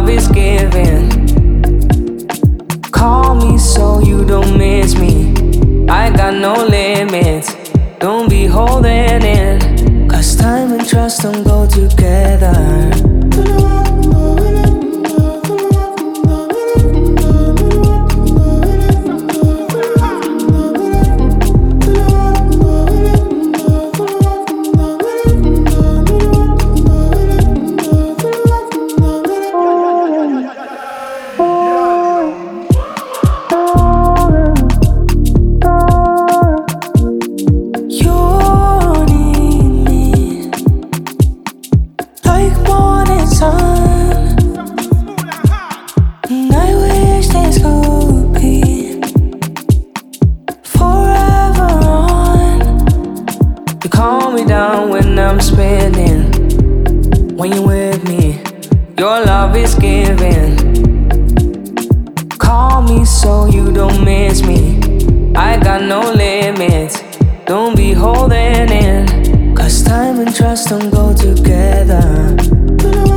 love is giving. Call me so you don't miss me. I got no limits. Don't be holding in, 'cause time and trust don't go together. Calm me down when I'm spinning. When you're with me, your love is giving. Call me so you don't miss me. I got no limits. Don't be holding in, 'cause time and trust don't go together.